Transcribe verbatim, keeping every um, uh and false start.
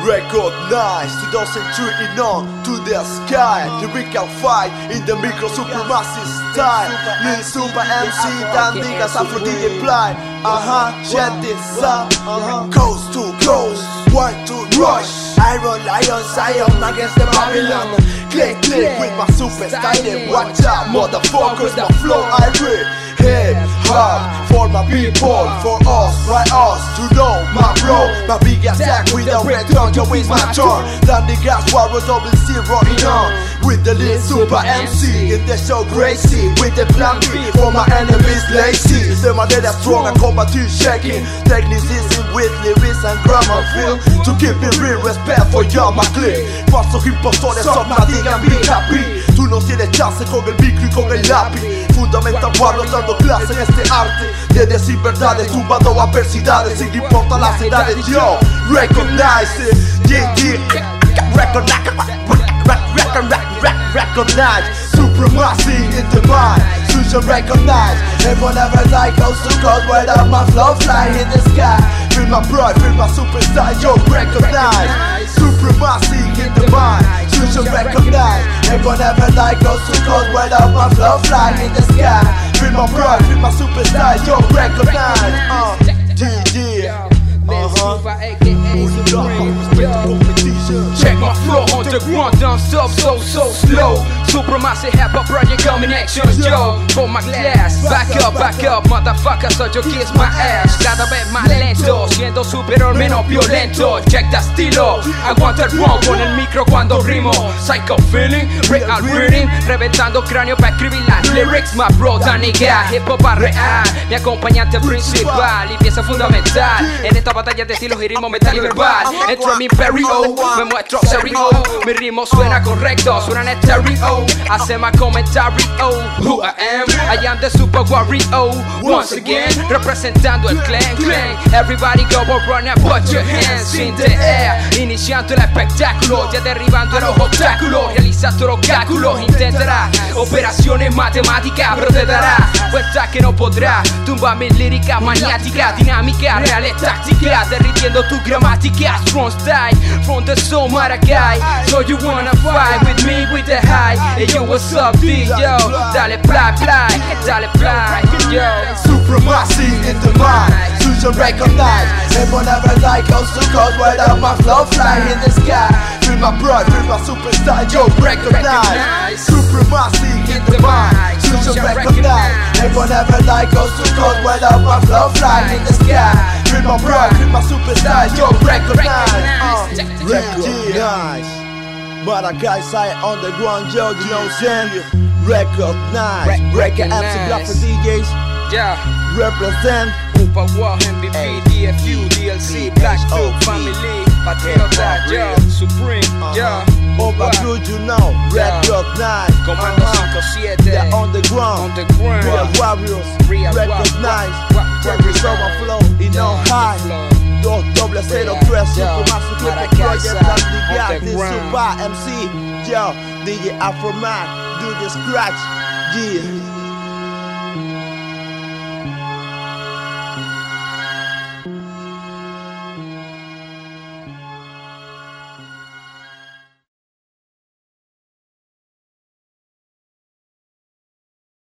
Recognize two thousand three on to the sky. The we can fight in the micro supremacy style. Lil Super M C, Dandigas, Afro D J Fly. Uh-huh, check this out. Uh-huh. Coast to coast, one to rush. Iron Lion, Zion against the Babylon. Click, click with my super style. Watch out, motherfuckers, my flow I read. Hip hop for my people, for us, by us, to know my bro. My big attack with the red tongue, to waste my turn. Dandigas, Warrior, double zero in on. With the Lil Super M C in the show crazy. With the plan B for my enemies lazy. The man that is strong and combat to shaking. Technicism with lyrics and grammar feel. To keep it real, respect for y'all my click. Falsos impostores son más digan be happy. Tú no tienes chance con el micro y con el lápiz. Fundamental Warriors dando clase en este arte de decir verdades, tumbando adversidades sin importar las edades. Yo, recognize it, yeah, yeah. Recognize, recognize, recognize supremacy in the mind. You should recognize. And whenever I goes to cold, where up my flow fly in the sky. Feel my pride, feel my superstar. Yo, recognize supremacy in the mind. You should recognize. And whenever I goes to cold, where up my flow fly in the sky. Feel my pride, feel my superstar. Yo, recognize. Uh, D J. Uh-huh. Check my flow on the ground, don't stop, so, so slow. Supremacy have a project coming action, yo. For my class, back up, back up, motherfucker, so yo kiss my ass. Cada vez más lento, siendo superior, menos violento. Check the estilo, aguanta el rock con el micro cuando rimo. Psycho feeling, real reading, reventando cráneo para escribir las lyrics. My bro, Dandigas, hip hop real, mi acompañante principal y pieza fundamental en esta batalla de estilos y ritmo metal y verbal. Entro en mi imperio, me muestro serio. Mi ritmo suena correcto, suena en estéreo. Hace más comentario, who I am, I am the super warrior. Once again, representando el clan, clan. Everybody go and run and put your hands in the air. Iniciando el espectáculo, ya derribando los obstáculos. Realizando los cálculos, intentará operaciones matemáticas, pero te dará cuenta que no podrá tumbar mis líricas maniáticas, dinámicas, reales tácticas, derritiendo tu gramática. Strong style from the soul Maracay. So you wanna fight with me with the high? Hey yo, what's up, D? Yo, dale fly, fly, dale fly, yo. Supremacy in the mind, you should recognize. And whenever I goes to cold, where up my flow fly in the sky. Feel my pride, feel my superstar, yo, recognize. Supremacy in the mind, you should recognize. And whenever I goes to cold, where up my flow fly in the sky. Feel my pride, feel my superstar, yo, recognize. Uh, recognize. Maracay side on the ground, yo, you know what I'm saying? Recognize. Breaker M C Black for D Js. Yeah. Represent. Upa War, M V P, D F U, D L C, Black Tube, Family, Patriota, yo, Supreme, yo. Over blue, you know, recognize. Comando cinco siete, they're on the ground, on the ground. Real warriors, Real recognize. Every summer flow, you know, high. Dos doble cero tres, Supremacy Clip Project, Dandigas, this Super M C, yo, D J Afro Man, do the scratch, yeah.